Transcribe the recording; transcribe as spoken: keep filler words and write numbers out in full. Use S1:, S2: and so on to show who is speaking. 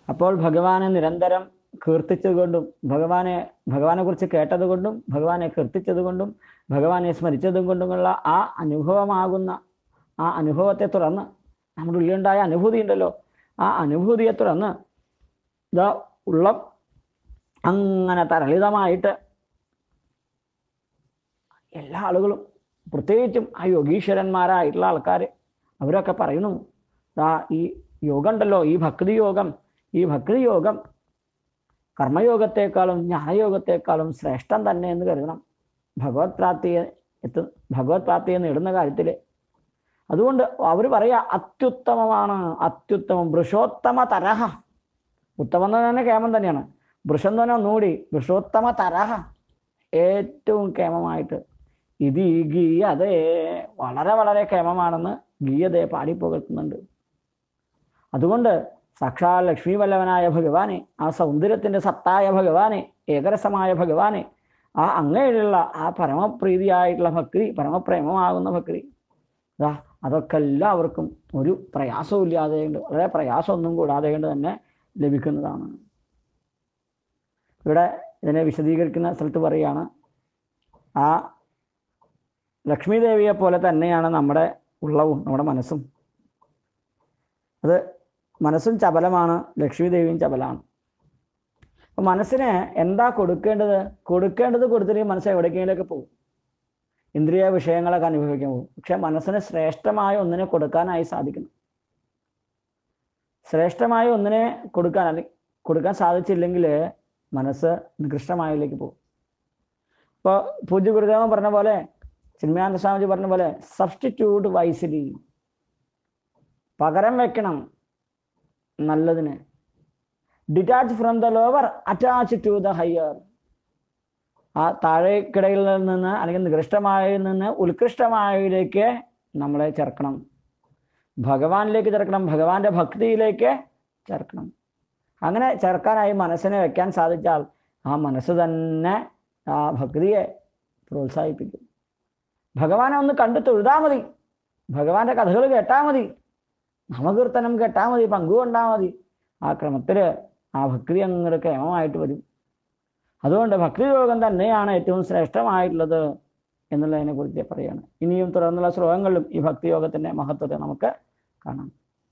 S1: അപ്പോൾ ഭഗവാനെ നിരന്തരം കീർത്തിച്ചതുകൊണ്ടും ഭഗവാനെ ഭഗവാനെ കുറിച്ച് കേട്ടതുകൊണ്ടും ഭഗവാനെ കീർത്തിച്ചതുകൊണ്ടും ഭഗവാനെ സ്മരിച്ചതും കൊണ്ടുമുള്ള ആ അനുഭവമാകുന്ന ആ അനുഭവത്തെ തുടർന്ന് നമ്മുടെ ഉള്ളിലുണ്ടായ അനുഭൂതി ഉണ്ടല്ലോ, ആ അനുഭൂതിയെ തുടർന്ന് ഇതാ ഉള്ള അങ്ങനെ തരളിതമായിട്ട് എല്ലാ ആളുകളും, പ്രത്യേകിച്ചും ആ യോഗീശ്വരന്മാരായിട്ടുള്ള ആൾക്കാർ, അവരൊക്കെ പറയുന്നു ദാ ഈ യോഗം ഉണ്ടല്ലോ, ഈ ഭക്തി യോഗം, ഈ ഭക്തി യോഗം കർമ്മയോഗത്തെക്കാളും ജ്ഞാനയോഗത്തെക്കാളും ശ്രേഷ്ഠം തന്നെ എന്ന് കരുതണം ഭഗവത് പ്രാപ്തിയെ എത്തു ഭഗവത് പ്രാപ്തിയെ നേടുന്ന കാര്യത്തിൽ. അതുകൊണ്ട് അവർ പറയാ അത്യുത്തമമാണ്, അത്യുത്തമം, വൃഷോത്തമ തരഹ. ഉത്തമം എന്ന് തന്നെ കേമം തന്നെയാണ്, വൃഷം എന്ന് പറഞ്ഞാൽ ഒന്നുകൂടി വൃഷോത്തമ തരഹ, ഏറ്റവും കേമമായിട്ട്. ഇത് ഈ ഗീയതേ, വളരെ വളരെ കേമമാണെന്ന് ഗീയതയെ പാടിപ്പുകഴ്ത്തുന്നുണ്ട്. അതുകൊണ്ട് സാക്ഷാൽ ലക്ഷ്മി വല്ലഭനായ ഭഗവാനെ, ആ സൗന്ദര്യത്തിൻ്റെ സത്തായ ഭഗവാനെ, ഏകരസമായ ഭഗവാനെ, ആ അങ്ങയിലുള്ള ആ പരമപ്രീതിയായിട്ടുള്ള ഭക്തി, പരമപ്രേമമാകുന്ന ഭക്തി, അതാ അതൊക്കെ എല്ലാവർക്കും ഒരു പ്രയാസവും ഇല്ലാതെ കൊണ്ട്, വളരെ പ്രയാസമൊന്നും കൂടാതെ കൊണ്ട് തന്നെ ലഭിക്കുന്നതാണ്. ഇവിടെ ഇതിനെ വിശദീകരിക്കുന്ന സ്ഥലത്ത് പറയുകയാണ്, ആ ലക്ഷ്മി ദേവിയെ പോലെ തന്നെയാണ് നമ്മുടെ ഉള്ളവും നമ്മുടെ മനസ്സും. അത് മനസ്സും ചപലമാണ്, ലക്ഷ്മി ദേവിയും ചപലമാണ്. അപ്പം മനസ്സിന് എന്താ കൊടുക്കേണ്ടത്? കൊടുക്കേണ്ടത് കൊടുത്തില്ലെങ്കിൽ മനസ്സ് എവിടേക്കെങ്കിലൊക്കെ പോകും, ഇന്ദ്രിയ വിഷയങ്ങളൊക്കെ അനുഭവിക്കാൻ പോകും. പക്ഷെ മനസ്സിന് ശ്രേഷ്ഠമായ ഒന്നിനെ കൊടുക്കാനായി സാധിക്കണം. ശ്രേഷ്ഠമായ ഒന്നിനെ കൊടുക്കാൻ അല്ലെങ്കിൽ കൊടുക്കാൻ സാധിച്ചില്ലെങ്കിൽ മനസ്സ് നികൃഷ്ടമായതിലേക്ക് പോകും. ഇപ്പോൾ പൂജ്യ ഗുരുദേവൻ പറഞ്ഞ പോലെ, ചിന്മയാനന്ദ സ്വാമിജി പറഞ്ഞ പോലെ, സബ്സ്റ്റിറ്റ്യൂട്ട് വൈസ്ലി, പകരം വെക്കണം നല്ലതിന്. Detach from the lower, attach to the higher. ആ താഴേക്കിടയിൽ നിന്ന് അല്ലെങ്കിൽ നികൃഷ്ടമായതിൽ നിന്ന് ഉത്കൃഷ്ടമായതിലേക്ക് നമ്മളെ ചേർക്കണം, ഭഗവാനിലേക്ക് ചേർക്കണം, ഭഗവാന്റെ ഭക്തിയിലേക്ക് ചേർക്കണം. അങ്ങനെ ചേർക്കാനായി മനസ്സിനെ വെക്കാൻ സാധിച്ചാൽ ആ മനസ്സ് തന്നെ ആ ഭക്തിയെ പ്രോത്സാഹിപ്പിക്കും. ഭഗവാനെ ഒന്ന് കണ്ടു തൊഴുതാൽ മതി, ഭഗവാന്റെ കഥകൾ കേട്ടാൽ മതി, നാമകീർത്തനം കേട്ടാൽ മതി, പങ്കുകൊണ്ടാൽ മതി. ആ ക്രമത്തിൽ ആ ഭക്തി അങ്ങോട്ട് കേമമായിട്ട് വരും. അതുകൊണ്ട് ഭക്തി യോഗം തന്നെയാണ് ഏറ്റവും ശ്രേഷ്ഠമായിട്ടുള്ളത് എന്നുള്ളതിനെ കുറിച്ച് പറയുകയാണ്. ഇനിയും തുടർന്നുള്ള ശ്ലോകങ്ങളിലും ഈ ഭക്തി യോഗത്തിൻ്റെ മഹത്വത്തെ നമുക്ക് കാണാം.